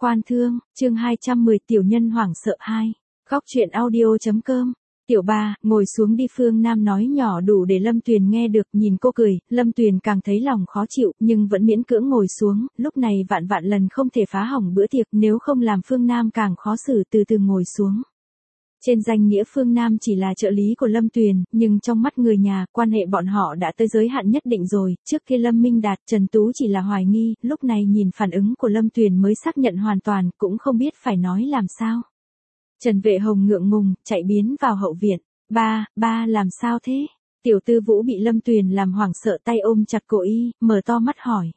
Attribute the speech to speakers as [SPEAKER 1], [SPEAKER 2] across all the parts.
[SPEAKER 1] Quan Thương, chương 210 tiểu nhân hoảng sợ 2. Góc truyện audio.com. Tiểu ba, ngồi xuống đi. Phương Nam nói nhỏ đủ để Lâm Tuyền nghe được. Nhìn cô cười, Lâm Tuyền càng thấy lòng khó chịu, nhưng vẫn miễn cưỡng ngồi xuống. Lúc này vạn vạn lần không thể phá hỏng bữa tiệc, nếu không làm Phương Nam càng khó xử. Từ từ ngồi xuống. Trên danh nghĩa Phương Nam chỉ là trợ lý của Lâm Tuyền, nhưng trong mắt người nhà, quan hệ bọn họ đã tới giới hạn nhất định rồi. Trước kia Lâm Minh Đạt, Trần Tú chỉ là hoài nghi, lúc này nhìn phản ứng của Lâm Tuyền mới xác nhận hoàn toàn, cũng không biết phải nói làm sao. Trần Vệ Hồng ngượng ngùng, chạy biến vào hậu viện. Ba làm sao thế? Tiểu Tư Vũ bị Lâm Tuyền làm hoảng sợ, tay ôm chặt cổ y, mở to mắt hỏi.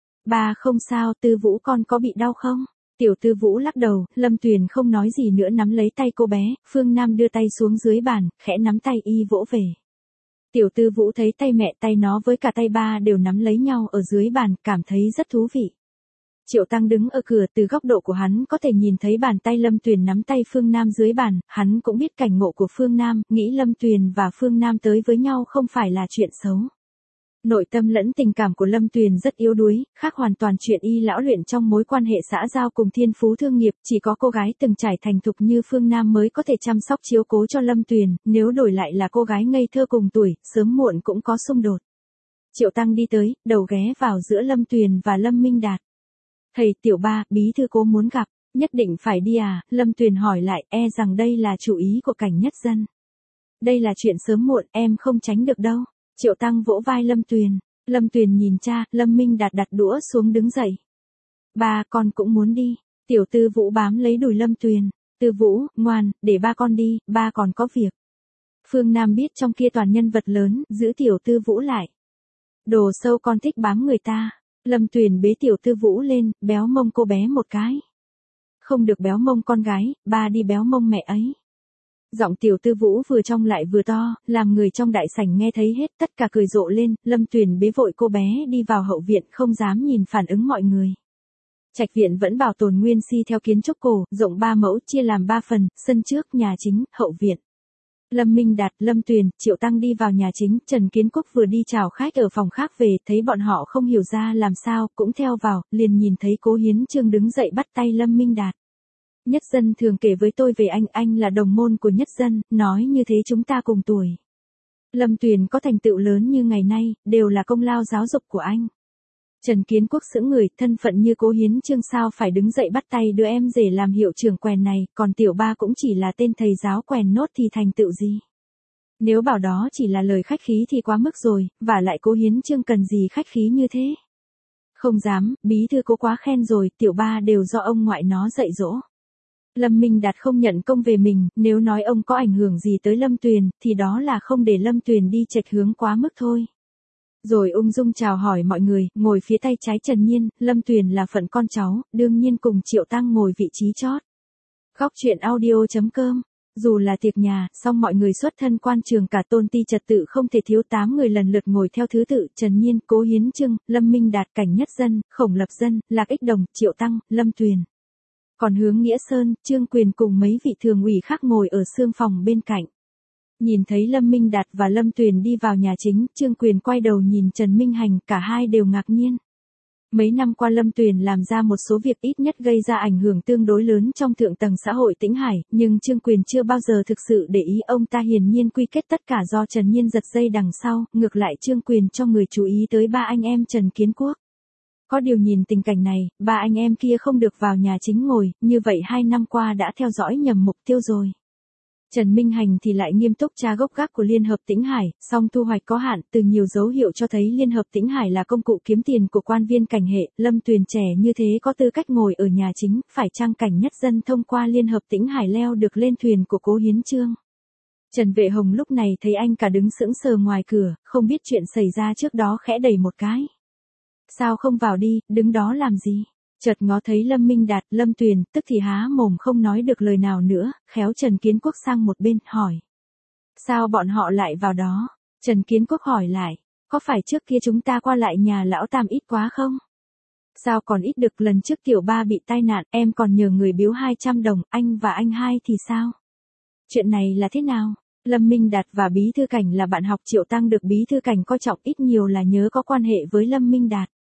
[SPEAKER 1] Ba không sao, Tư Vũ con có bị đau không? Tiểu Tư Vũ lắc đầu, Lâm Tuyền không nói gì nữa nắm lấy tay cô bé, Phương Nam đưa tay xuống dưới bàn, khẽ nắm tay y vỗ về. Tiểu Tư Vũ thấy tay mẹ tay nó với cả tay ba đều nắm lấy nhau ở dưới bàn, cảm thấy rất thú vị. Triệu Tăng đứng ở cửa, từ góc độ của hắn có thể nhìn thấy bàn tay Lâm Tuyền nắm tay Phương Nam dưới bàn, hắn cũng biết cảnh ngộ của Phương Nam, nghĩ Lâm Tuyền và Phương Nam tới với nhau không phải là chuyện xấu. Nội tâm lẫn tình cảm của Lâm Tuyền rất yếu đuối, khác hoàn toàn chuyện y lão luyện trong mối quan hệ xã giao cùng thiên phú thương nghiệp, chỉ có cô gái từng trải thành thục như Phương Nam mới có thể chăm sóc chiếu cố cho Lâm Tuyền, nếu đổi lại là cô gái ngây thơ cùng tuổi, sớm muộn cũng có xung đột. Triệu Tăng đi tới, đầu ghé vào giữa Lâm Tuyền và Lâm Minh Đạt. Thầy, tiểu ba, bí thư cố muốn gặp, nhất định phải đi à? Lâm Tuyền hỏi lại, rằng đây là chủ ý của Cảnh Nhất Dân. Đây là chuyện sớm muộn, em không tránh được đâu. Triệu Tăng vỗ vai Lâm Tuyền. Lâm Tuyền nhìn cha, Lâm Minh Đạt đặt đũa xuống đứng dậy. Ba, con cũng muốn đi. Tiểu Tư Vũ bám lấy đùi Lâm Tuyền. Tư Vũ, ngoan, để ba con đi, ba còn có việc. Phương Nam biết trong kia toàn nhân vật lớn, giữ Tiểu Tư Vũ lại. Đồ sâu con thích bám người ta. Lâm Tuyền bế Tiểu Tư Vũ lên, béo mông cô bé một cái. Không được béo mông con gái, ba đi béo mông mẹ ấy. Giọng Tiểu Tư Vũ vừa trong lại vừa to, làm người trong đại sảnh nghe thấy hết, tất cả cười rộ lên. Lâm Tuyền bế vội cô bé đi vào hậu viện, không dám nhìn phản ứng mọi người. Trạch viện vẫn bảo tồn nguyên si theo kiến trúc cổ, rộng 3 mẫu, chia làm 3 phần, sân trước, nhà chính, hậu viện. Lâm Minh Đạt, Lâm Tuyền, Triệu Tăng đi vào nhà chính, Trần Kiến Quốc vừa đi chào khách ở phòng khác về, thấy bọn họ không hiểu ra làm sao, cũng theo vào, liền nhìn thấy Cố Hiến Chương đứng dậy bắt tay Lâm Minh Đạt. Nhất Dân thường kể với tôi về anh là đồng môn của Nhất Dân, nói như thế chúng ta cùng tuổi. Lâm Tuyền có thành tựu lớn như ngày nay, đều là công lao giáo dục của anh. Trần Kiến Quốc sững người, thân phận như Cố Hiến Chương sao phải đứng dậy bắt tay đưa em rể làm hiệu trưởng quèn này, còn tiểu ba cũng chỉ là tên thầy giáo quèn nốt thì thành tựu gì. Nếu bảo đó chỉ là lời khách khí thì quá mức rồi, và lại Cố Hiến Chương cần gì khách khí như thế. Không dám, bí thư Cố quá khen rồi, tiểu ba đều do ông ngoại nó dạy dỗ. Lâm Minh Đạt không nhận công về mình, nếu nói ông có ảnh hưởng gì tới Lâm Tuyền, thì đó là không để Lâm Tuyền đi chệch hướng quá mức thôi. Rồi ung dung chào hỏi mọi người, ngồi phía tay trái Trần Nhiên, Lâm Tuyền là phận con cháu, đương nhiên cùng Triệu Tăng ngồi vị trí chót. Góc truyện audio.com. Dù là tiệc nhà, song mọi người xuất thân quan trường cả tôn ti trật tự không thể thiếu 8 người lần lượt ngồi theo thứ tự, Trần Nhiên, Cố Hiến Chương, Lâm Minh Đạt, Cảnh Nhất Dân, Khổng Lập Dân, Lạc Ích Đồng, Triệu Tăng, Lâm Tuyền. Còn Hướng Nghĩa Sơn, Trương Quyền cùng mấy vị thường ủy khác ngồi ở xương phòng bên cạnh. Nhìn thấy Lâm Minh Đạt và Lâm Tuyền đi vào nhà chính, Trương Quyền quay đầu nhìn Trần Minh Hành, cả hai đều ngạc nhiên. Mấy năm qua Lâm Tuyền làm ra một số việc ít nhất gây ra ảnh hưởng tương đối lớn trong thượng tầng xã hội Tĩnh Hải, nhưng Trương Quyền chưa bao giờ thực sự để ý, ông ta hiển nhiên quy kết tất cả do Trần Nhiên giật dây đằng sau, ngược lại Trương Quyền cho người chú ý tới ba anh em Trần Kiến Quốc. Có điều nhìn tình cảnh này, ba anh em kia không được vào nhà chính ngồi, như vậy 2 năm qua đã theo dõi nhầm mục tiêu rồi. Trần Minh Hành thì lại nghiêm túc tra gốc gác của Liên hợp Tĩnh Hải, song thu hoạch có hạn, từ nhiều dấu hiệu cho thấy Liên hợp Tĩnh Hải là công cụ kiếm tiền của quan viên cảnh hệ, Lâm Tuyền trẻ như thế có tư cách ngồi ở nhà chính, phải chăng Cảnh Nhất Dân thông qua Liên hợp Tĩnh Hải leo được lên thuyền của Cố Hiến Chương. Trần Vệ Hồng lúc này thấy anh cả đứng sững sờ ngoài cửa, không biết chuyện xảy ra trước đó khẽ đẩy một cái. Sao không vào đi, đứng đó làm gì? Chợt ngó thấy Lâm Minh Đạt, Lâm Tuyền, tức thì há mồm không nói được lời nào nữa, khéo Trần Kiến Quốc sang một bên, hỏi. Sao bọn họ lại vào đó? Trần Kiến Quốc hỏi lại, có phải trước kia chúng ta qua lại nhà lão Tam ít quá không? Sao còn ít được, lần trước tiểu ba bị tai nạn, em còn nhờ người biếu 200 đồng, anh và anh hai thì sao? Chuyện này là thế nào? Lâm Minh Đạt và Bí thư Cảnh là bạn học, Triệu Tăng được Bí thư Cảnh coi trọng ít nhiều là nhớ có quan hệ với Lâm Minh Đạt.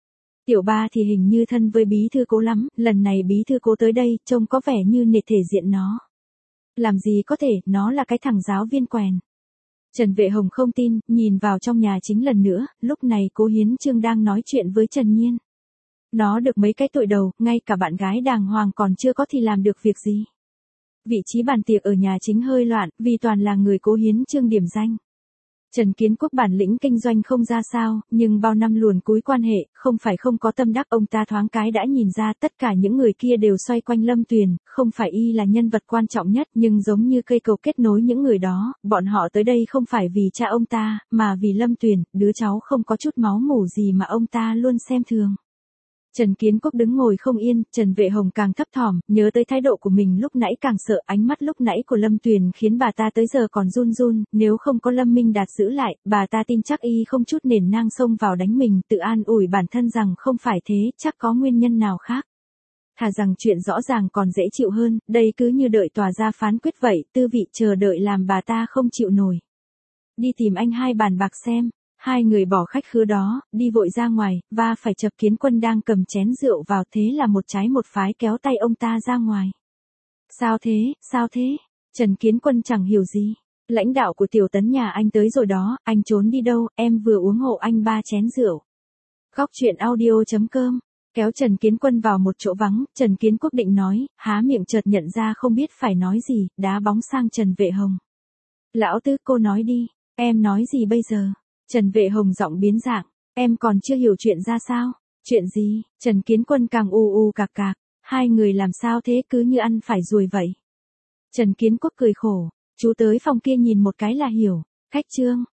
[SPEAKER 1] Tiểu ba thì hình như thân với bí thư Cố lắm, lần này bí thư Cố tới đây, trông có vẻ như nể thể diện nó. Làm gì có thể, nó là cái thằng giáo viên quèn. Trần Vệ Hồng không tin, nhìn vào trong nhà chính lần nữa, lúc này Cố Hiến Chương đang nói chuyện với Trần Nhiên. Nó được mấy cái tuổi đầu, ngay cả bạn gái đàng hoàng còn chưa có thì làm được việc gì. Vị trí bàn tiệc ở nhà chính hơi loạn, vì toàn là người Cố Hiến Chương điểm danh. Trần Kiến Quốc bản lĩnh kinh doanh không ra sao, nhưng bao năm luồn cúi quan hệ, không phải không có tâm đắc, ông ta thoáng cái đã nhìn ra tất cả những người kia đều xoay quanh Lâm Tuyền, không phải y là nhân vật quan trọng nhất, nhưng giống như cây cầu kết nối những người đó, bọn họ tới đây không phải vì cha ông ta, mà vì Lâm Tuyền, đứa cháu không có chút máu mủ gì mà ông ta luôn xem thường. Trần Kiến Quốc đứng ngồi không yên, Trần Vệ Hồng càng thấp thỏm, nhớ tới thái độ của mình lúc nãy càng sợ, ánh mắt lúc nãy của Lâm Tuyền khiến bà ta tới giờ còn run run, nếu không có Lâm Minh Đạt giữ lại, bà ta tin chắc y không chút nền nang xông vào đánh mình, tự an ủi bản thân rằng không phải thế, chắc có nguyên nhân nào khác. Thà rằng chuyện rõ ràng còn dễ chịu hơn, đây cứ như đợi tòa ra phán quyết vậy, tư vị chờ đợi làm bà ta không chịu nổi. Đi tìm anh hai bàn bạc xem. Hai người bỏ khách khứa đó, đi vội ra ngoài, và phải chập Kiến Quân đang cầm chén rượu vào, thế là một trái một phái kéo tay ông ta ra ngoài. Sao thế? Trần Kiến Quân chẳng hiểu gì. Lãnh đạo của Tiểu Tấn nhà anh tới rồi đó, anh trốn đi đâu, em vừa uống hộ anh 3 chén rượu. Góc truyện audio.com. Kéo Trần Kiến Quân vào một chỗ vắng, Trần Kiến Quốc định nói, há miệng chợt nhận ra không biết phải nói gì, đá bóng sang Trần Vệ Hồng. Lão Tứ, cô nói đi, em nói gì bây giờ? Trần Vệ Hồng giọng biến dạng, em còn chưa hiểu chuyện ra sao? Chuyện gì? Trần Kiến Quân càng u cạc cạc, hai người làm sao thế, cứ như ăn phải ruồi vậy. Trần Kiến Quốc cười khổ, chú tới phòng kia nhìn một cái là hiểu. Khách Trương,